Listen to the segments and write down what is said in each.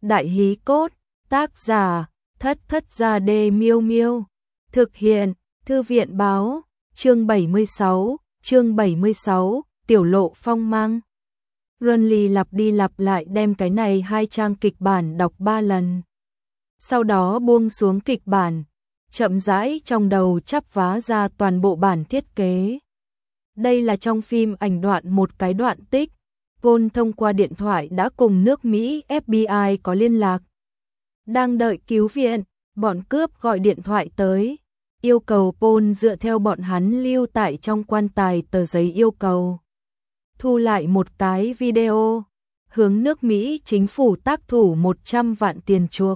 Đại hí cốt, tác giả, Thất Thất Gia Đê Miêu Miêu. Thực hiện, Thư viện báo, chương 76, tiểu lộ phong mang. Runly lặp đi lặp lại đem cái này 2 trang kịch bản đọc 3 lần. Sau đó buông xuống kịch bản, chậm rãi trong đầu chắp vá ra toàn bộ bản thiết kế. Đây là trong phim ảnh đoạn một cái đoạn tích. Paul thông qua điện thoại đã cùng nước Mỹ FBI có liên lạc. Đang đợi cứu viện, bọn cướp gọi điện thoại tới, yêu cầu Paul dựa theo bọn hắn lưu tại trong quan tài tờ giấy yêu cầu. Thu lại một cái video, hướng nước Mỹ chính phủ tác thủ 100 vạn tiền chuộc.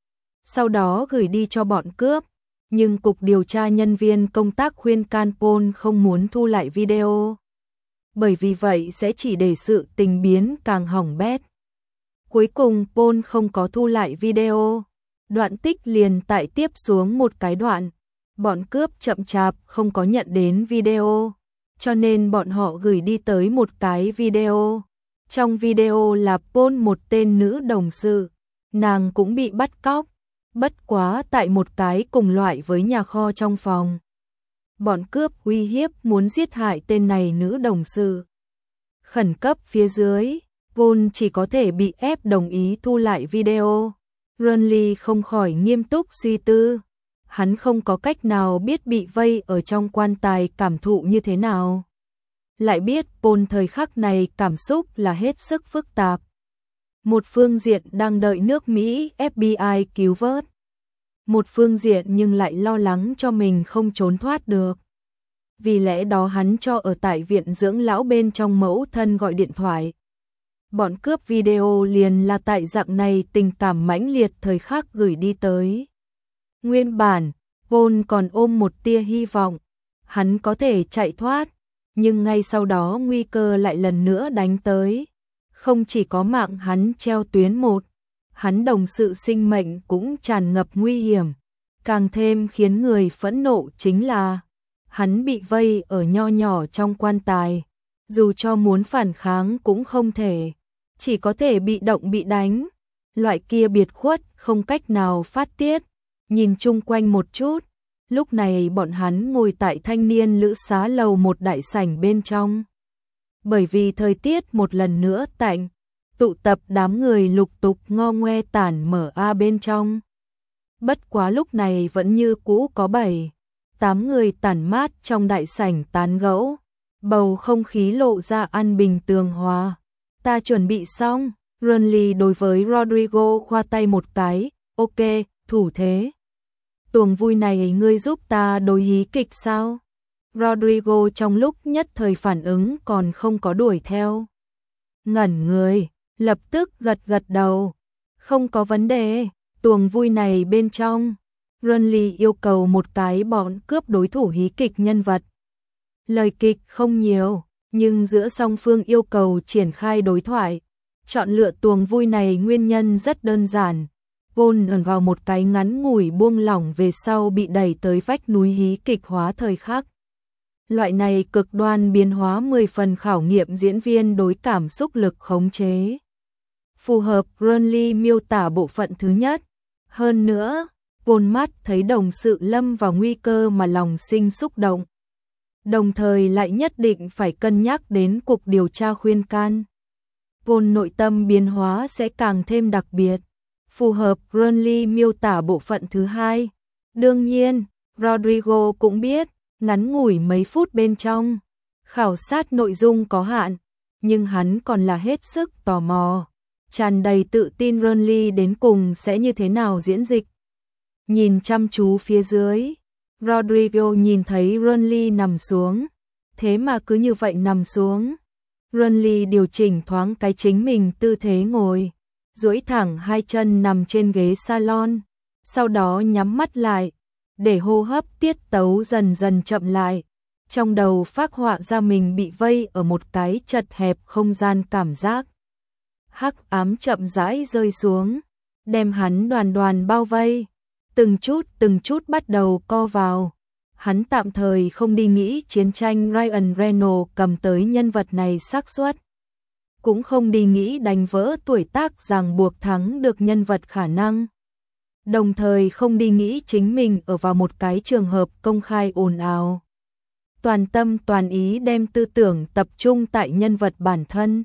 Sau đó gửi đi cho bọn cướp, nhưng cục điều tra nhân viên công tác khuyên can Paul không muốn thu lại video. Bởi vì vậy sẽ chỉ để sự tình biến càng hỏng bét. Cuối cùng Paul không có thu lại video. Đoạn tích liền tại tiếp xuống một cái đoạn. Bọn cướp chậm chạp không có nhận đến video. Cho nên bọn họ gửi đi tới một cái video. Trong video là Paul một tên nữ đồng sự. Nàng cũng bị bắt cóc. Bất quá tại một cái cùng loại với nhà kho trong phòng. Bọn cướp uy hiếp muốn giết hại tên này nữ đồng sự. Khẩn cấp phía dưới, Paul chỉ có thể bị ép đồng ý thu lại video. Runly không khỏi nghiêm túc suy tư. Hắn không có cách nào biết bị vây ở trong quan tài cảm thụ như thế nào. Lại biết Paul thời khắc này cảm xúc là hết sức phức tạp. Một phương diện đang đợi nước Mỹ FBI cứu vớt. Một phương diện nhưng lại lo lắng cho mình không trốn thoát được. Vì lẽ đó hắn cho ở tại viện dưỡng lão bên trong mẫu thân gọi điện thoại. Bọn cướp video liền là tại dạng này tình cảm mãnh liệt thời khắc gửi đi tới. Nguyên bản, Paul còn ôm một tia hy vọng, hắn có thể chạy thoát, nhưng ngay sau đó nguy cơ lại lần nữa đánh tới. Không chỉ có mạng hắn treo tuyến một, hắn đồng sự sinh mệnh cũng tràn ngập nguy hiểm. Càng thêm khiến người phẫn nộ chính là hắn bị vây ở nho nhỏ trong quan tài, dù cho muốn phản kháng cũng không thể, chỉ có thể bị động bị đánh. Loại kia biệt khuất không cách nào phát tiết. Nhìn chung quanh một chút, lúc này bọn hắn ngồi tại thanh niên lữ xá lầu một đại sảnh bên trong. Bởi vì thời tiết một lần nữa tạnh, tụ tập đám người lục tục ngo ngoe tản mở bên trong. Bất quá lúc này vẫn như cũ có 7-8 người tản mát trong đại sảnh tán gẫu, bầu không khí lộ ra an bình tường hòa. Ta chuẩn bị xong. Runly đối với Rodrigo khoa tay một cái, ok, thủ thế. Tuồng vui này ngươi giúp ta đối hí kịch sao? Rodrigo trong lúc nhất thời phản ứng còn không có đuổi theo. Ngẩn người, lập tức gật gật đầu. Không có vấn đề, tuồng vui này bên trong. Runly yêu cầu một cái bọn cướp đối thủ hí kịch nhân vật. Lời kịch không nhiều, nhưng giữa song phương yêu cầu triển khai đối thoại. Chọn lựa tuồng vui này nguyên nhân rất đơn giản. Paul ẩn vào một cái ngắn ngủi buông lỏng về sau bị đẩy tới vách núi hí kịch hóa thời khắc. Loại này cực đoan biến hóa 10 phần khảo nghiệm diễn viên đối cảm xúc lực khống chế. Phù hợp Runly miêu tả bộ phận thứ nhất. Hơn nữa, Paul mắt thấy đồng sự lâm vào nguy cơ mà lòng sinh xúc động. Đồng thời lại nhất định phải cân nhắc đến cục điều tra khuyên can. Paul nội tâm biến hóa sẽ càng thêm đặc biệt. Phù hợp Runly miêu tả bộ phận thứ hai. Đương nhiên, Rodrigo cũng biết, ngắn ngủi mấy phút bên trong, khảo sát nội dung có hạn, nhưng hắn còn là hết sức tò mò, tràn đầy tự tin Runly đến cùng sẽ như thế nào diễn dịch. Nhìn chăm chú phía dưới, Rodrigo nhìn thấy Runly nằm xuống, thế mà cứ như vậy nằm xuống. Runly điều chỉnh thoáng cái chính mình tư thế ngồi, duỗi thẳng 2 chân nằm trên ghế salon, sau đó nhắm mắt lại, để hô hấp tiết tấu dần dần chậm lại. Trong đầu phác họa ra mình bị vây ở một cái chật hẹp không gian cảm giác. Hắc ám chậm rãi rơi xuống, đem hắn đoàn đoàn bao vây, từng chút bắt đầu co vào. Hắn tạm thời không đi nghĩ chiến tranh Ryan Reynolds cầm tới nhân vật này xác suất cũng không đi nghĩ đánh vỡ tuổi tác ràng buộc thắng được nhân vật khả năng. Đồng thời không đi nghĩ chính mình ở vào một cái trường hợp công khai ồn ào. Toàn tâm toàn ý đem tư tưởng tập trung tại nhân vật bản thân.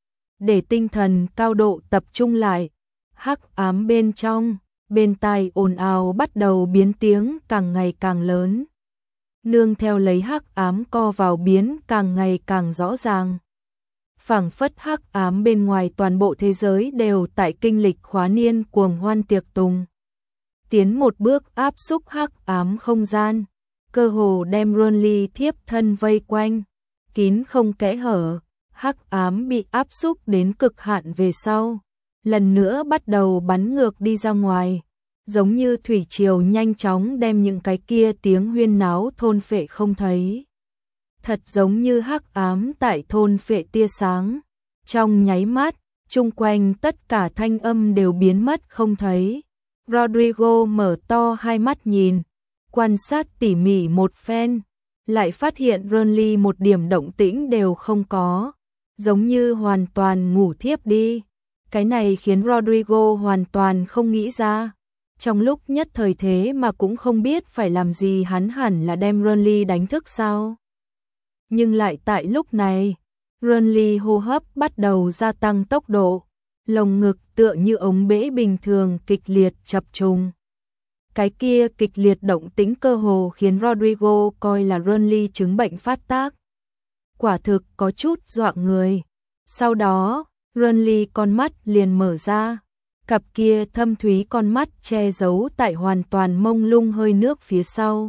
Để tinh thần cao độ tập trung lại, hắc ám bên trong, bên tai ồn ào bắt đầu biến tiếng càng ngày càng lớn. Nương theo lấy hắc ám co vào biến càng ngày càng rõ ràng. Phảng phất hắc ám bên ngoài toàn bộ thế giới đều tại kinh lịch khóa niên cuồng hoan tiệc tùng. Tiến một bước áp xúc hắc ám không gian, cơ hồ đem Ronly thiếp thân vây quanh, kín không kẽ hở, hắc ám bị áp xúc đến cực hạn về sau, lần nữa bắt đầu bắn ngược đi ra ngoài, giống như thủy triều nhanh chóng đem những cái kia tiếng huyên náo thôn phệ không thấy. Thật giống như hắc ám tại thôn phệ tia sáng, trong nháy mắt, chung quanh tất cả thanh âm đều biến mất không thấy. Rodrigo mở to hai mắt nhìn, quan sát tỉ mỉ một phen, lại phát hiện Ronly một điểm động tĩnh đều không có, giống như hoàn toàn ngủ thiếp đi. Cái này khiến Rodrigo hoàn toàn không nghĩ ra. Trong lúc nhất thời thế mà cũng không biết phải làm gì, hắn hẳn là đem Ronly đánh thức sao. Nhưng lại tại lúc này, Ronly hô hấp bắt đầu gia tăng tốc độ, lồng ngực tựa như ống bể bình thường kịch liệt chập trùng. Cái kia kịch liệt động tĩnh cơ hồ khiến Rodrigo coi là Ronly chứng bệnh phát tác. Quả thực có chút dọa người. Sau đó, Ronly con mắt liền mở ra, cặp kia thâm thúy con mắt che giấu tại hoàn toàn mông lung hơi nước phía sau.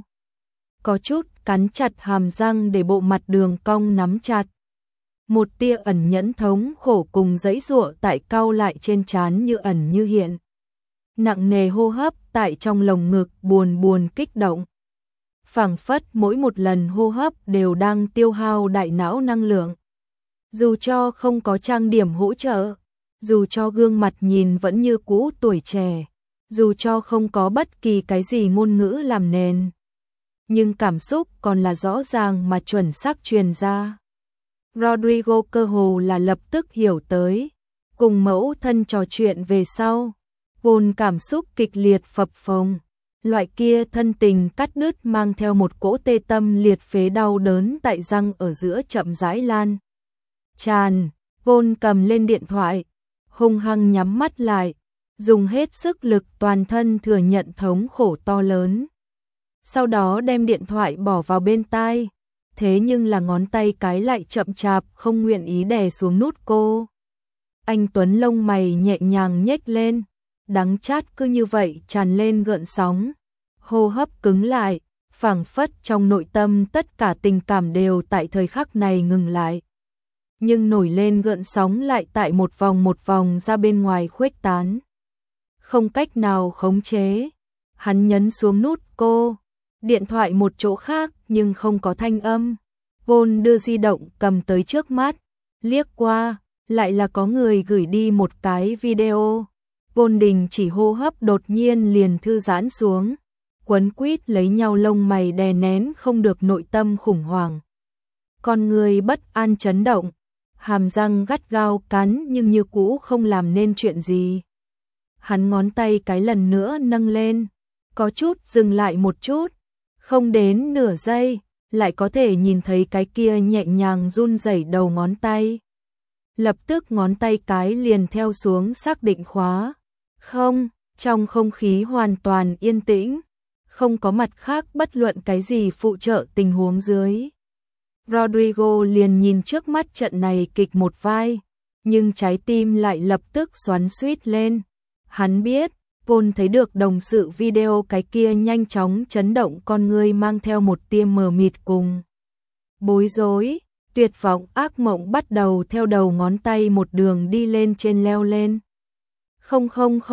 Có chút cắn chặt hàm răng để bộ mặt đường cong nắm chặt. Một tia ẩn nhẫn thống khổ cùng giãy giụa tại cau lại trên trán như ẩn như hiện. Nặng nề hô hấp tại trong lồng ngực buồn buồn kích động. Phảng phất mỗi một lần hô hấp đều đang tiêu hao đại não năng lượng. Dù cho không có trang điểm hỗ trợ, dù cho gương mặt nhìn vẫn như cũ tuổi trẻ, dù cho không có bất kỳ cái gì ngôn ngữ làm nền, nhưng cảm xúc còn là rõ ràng mà chuẩn xác truyền ra. Rodrigo cơ hồ là lập tức hiểu tới, cùng mẫu thân trò chuyện về sau, vốn cảm xúc kịch liệt phập phồng, loại kia thân tình cắt đứt mang theo một cỗ tê tâm liệt phế đau đớn tại răng ở giữa chậm rãi lan tràn. Vốn cầm lên điện thoại, hung hăng nhắm mắt lại, dùng hết sức lực toàn thân thừa nhận thống khổ to lớn. Sau đó đem điện thoại bỏ vào bên tai, thế nhưng là ngón tay cái lại chậm chạp không nguyện ý đè xuống nút cô. Anh Tuấn lông mày nhẹ nhàng nhếch lên, đắng chát cứ như vậy tràn lên gợn sóng, hô hấp cứng lại, phảng phất trong nội tâm tất cả tình cảm đều tại thời khắc này ngừng lại. Nhưng nổi lên gợn sóng lại tại một vòng ra bên ngoài khuếch tán. Không cách nào khống chế, hắn nhấn xuống nút cô, điện thoại một chỗ khác nhưng không có thanh âm. Vốn đưa di động cầm tới trước mắt, liếc qua, lại là có người gửi đi một cái video. Vốn đình chỉ hô hấp đột nhiên liền thư giãn xuống, quấn quýt lấy nhau lông mày đè nén không được nội tâm khủng hoảng. Con người bất an chấn động, hàm răng gắt gao cắn nhưng như cũ không làm nên chuyện gì. Hắn ngón tay cái lần nữa nâng lên, có chút dừng lại một chút, không đến nửa giây, lại có thể nhìn thấy cái kia nhẹ nhàng run rẩy đầu ngón tay. Lập tức ngón tay cái liền theo xuống xác định khóa. Không, trong không khí hoàn toàn yên tĩnh, không có mặt khác bất luận cái gì phụ trợ tình huống dưới. Rodrigo liền nhìn trước mắt trận này kịch một vai, nhưng trái tim lại lập tức xoắn xuýt lên. Hắn biết, Paul thấy được đồng sự video cái kia nhanh chóng chấn động con người mang theo một tia mờ mịt cùng bối rối, tuyệt vọng ác mộng bắt đầu theo đầu ngón tay một đường đi lên trên leo lên. Không,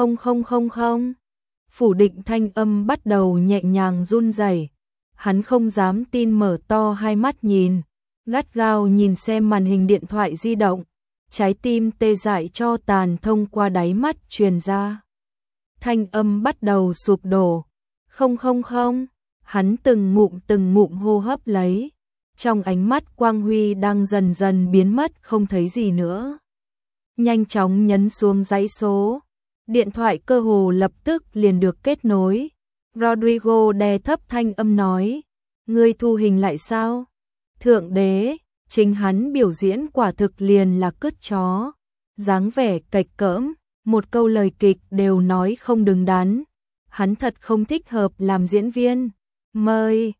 phủ định thanh âm bắt đầu nhẹ nhàng run rẩy. Hắn không dám tin mở to hai mắt nhìn, gắt gao nhìn xem màn hình điện thoại di động, trái tim tê dại cho tàn thông qua đáy mắt truyền ra. Thanh âm bắt đầu sụp đổ. Không, hắn từng ngụm hô hấp lấy, trong ánh mắt quang huy đang dần dần biến mất không thấy gì nữa. nhanh chóng nhấn xuống dãy số. Điện thoại cơ hồ lập tức liền được kết nối. Rodrigo đè thấp thanh âm nói, ngươi thu hình lại sao? Thượng đế, chính hắn biểu diễn quả thực liền là cứt chó. Dáng vẻ cạch cỡm, một câu lời kịch đều nói không đứng đắn. Hắn thật không thích hợp làm diễn viên. Mời,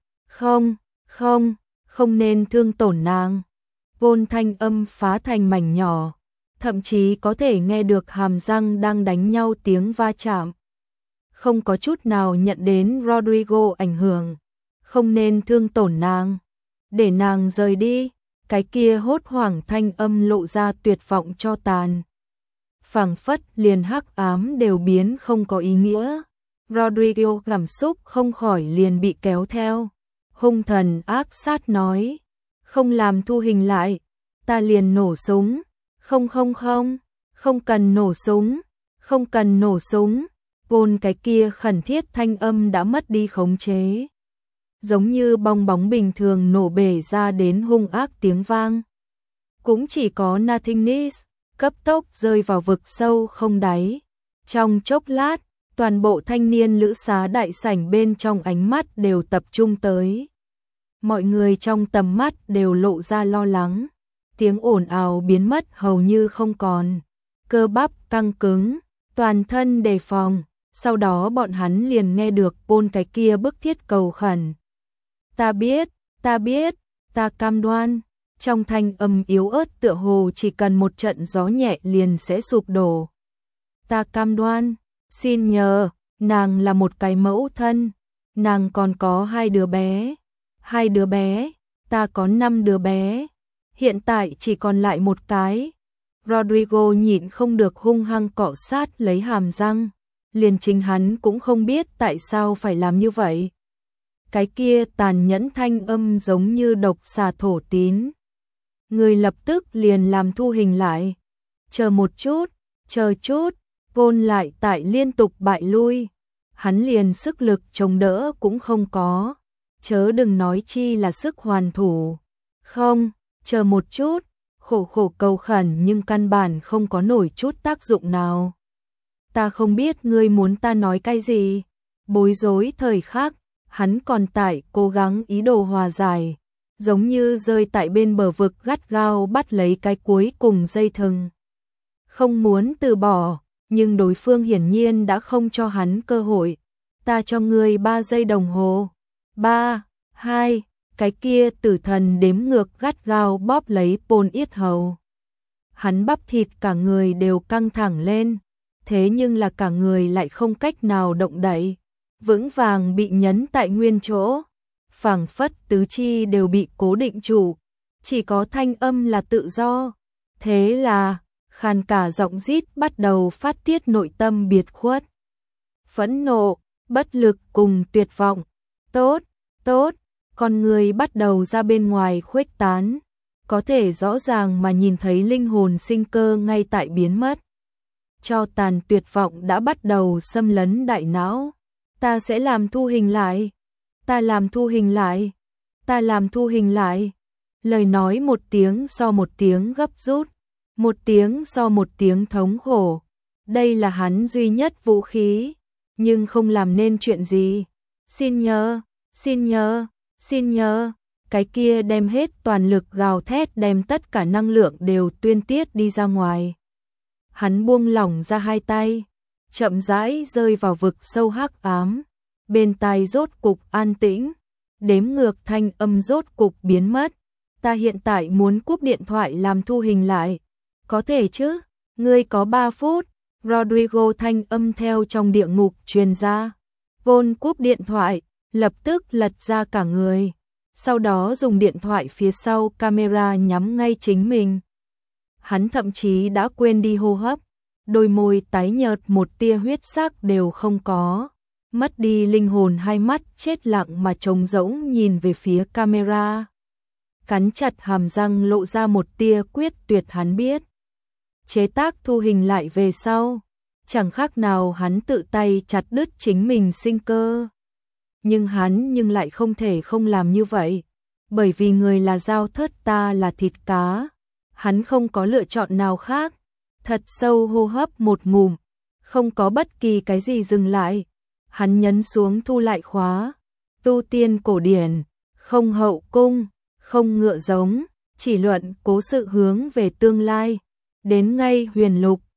không nên thương tổn nàng. Paul thanh âm phá thành mảnh nhỏ, thậm chí có thể nghe được hàm răng đang đánh nhau tiếng va chạm. Không có chút nào nhận đến Rodrigo ảnh hưởng. Không nên thương tổn nàng, để nàng rời đi. Cái kia hốt hoảng thanh âm lộ ra tuyệt vọng cho tàn. Phảng phất liền hắc ám đều biến không có ý nghĩa. Rodrigo cảm xúc không khỏi liền bị kéo theo. Hung thần ác sát nói, không làm thu hình lại, ta liền nổ súng. Không cần nổ súng, không cần nổ súng. Paul cái kia khẩn thiết thanh âm đã mất đi khống chế. Giống như bong bóng bình thường nổ bể ra đến hung ác tiếng vang. Cũng chỉ có Nothingness cấp tốc rơi vào vực sâu không đáy. Trong chốc lát, toàn bộ thanh niên lữ xá đại sảnh bên trong ánh mắt đều tập trung tới. Mọi người trong tầm mắt đều lộ ra lo lắng. Tiếng ồn ào biến mất hầu như không còn. Cơ bắp căng cứng, toàn thân đề phòng. Sau đó bọn hắn liền nghe được Paul cái kia bức thiết cầu khẩn. Ta biết, ta cam đoan. Trong thanh âm yếu ớt tựa hồ chỉ cần một trận gió nhẹ liền sẽ sụp đổ. Ta cam đoan, xin nhờ, nàng là một cái mẫu thân. Nàng còn có 2 đứa bé. 2 đứa bé, ta có 5 đứa bé. Hiện tại chỉ còn lại 1 cái. Rodrigo nhịn không được hung hăng cọ sát lấy hàm răng. Liền chính hắn cũng không biết tại sao phải làm như vậy. Cái kia tàn nhẫn thanh âm giống như độc xà thổ tín. Người lập tức liền làm thu hình lại. Chờ một chút, chờ chút. Paul lại tại liên tục bại lui. Hắn liền sức lực chống đỡ cũng không có. Chớ đừng nói chi là sức hoàn thủ. Không, chờ một chút. Khổ cầu khẩn nhưng căn bản không có nổi chút tác dụng nào. Ta không biết ngươi muốn ta nói cái gì. Bối rối thời khắc, hắn còn tại cố gắng ý đồ hòa giải. Giống như rơi tại bên bờ vực gắt gao bắt lấy cái cuối cùng dây thừng. Không muốn từ bỏ, nhưng đối phương hiển nhiên đã không cho hắn cơ hội. Ta cho ngươi 3 giây đồng hồ. 3, 2, cái kia tử thần đếm ngược gắt gao bóp lấy Paul yết hầu. Hắn bắp thịt cả người đều căng thẳng lên, thế nhưng là cả người lại không cách nào động đậy, vững vàng bị nhấn tại nguyên chỗ. Phảng phất tứ chi đều bị cố định trụ, chỉ có thanh âm là tự do. Thế là, khàn cả giọng rít bắt đầu phát tiết nội tâm biệt khuất. Phẫn nộ, bất lực cùng tuyệt vọng. Tốt, con người bắt đầu ra bên ngoài khuếch tán. Có thể rõ ràng mà nhìn thấy linh hồn sinh cơ ngay tại biến mất. Cho tàn tuyệt vọng đã bắt đầu xâm lấn đại não. Ta sẽ làm thu hình lại. Ta làm thu hình lại. Ta làm thu hình lại. Lời nói một tiếng so một tiếng gấp rút. Một tiếng so một tiếng thống khổ. Đây là hắn duy nhất vũ khí. Nhưng không làm nên chuyện gì. Xin nhờ. Cái kia đem hết toàn lực gào thét đem tất cả năng lượng đều tuyên tiết đi ra ngoài. Hắn buông lỏng ra 2 tay. Chậm rãi rơi vào vực sâu hắc ám. Bên tai rốt cục an tĩnh. Đếm ngược thanh âm rốt cục biến mất. Ta hiện tại muốn cúp điện thoại làm thu hình lại. Có thể chứ? Ngươi có 3 phút. Rodrigo thanh âm theo trong địa ngục truyền ra. Paul cúp điện thoại, lập tức lật ra cả người. Sau đó dùng điện thoại phía sau camera nhắm ngay chính mình. Hắn thậm chí đã quên đi hô hấp. Đôi môi tái nhợt một tia huyết sắc đều không có. Mất đi linh hồn, 2 mắt chết lặng mà trống rỗng nhìn về phía camera. Cắn chặt hàm răng lộ ra một tia quyết tuyệt. Hắn biết chế tác thu hình lại về sau, chẳng khác nào hắn tự tay chặt đứt chính mình sinh cơ. Nhưng hắn lại không thể không làm như vậy, bởi vì người là dao thớt, ta là thịt cá. Hắn không có lựa chọn nào khác. thật sâu hô hấp một ngụm, không có bất kỳ cái gì dừng lại. Hắn nhấn xuống thu lại khóa. Tu tiên cổ điển, không hậu cung, không ngựa giống, chỉ luận cố sự hướng về tương lai. Đến ngay huyền lục,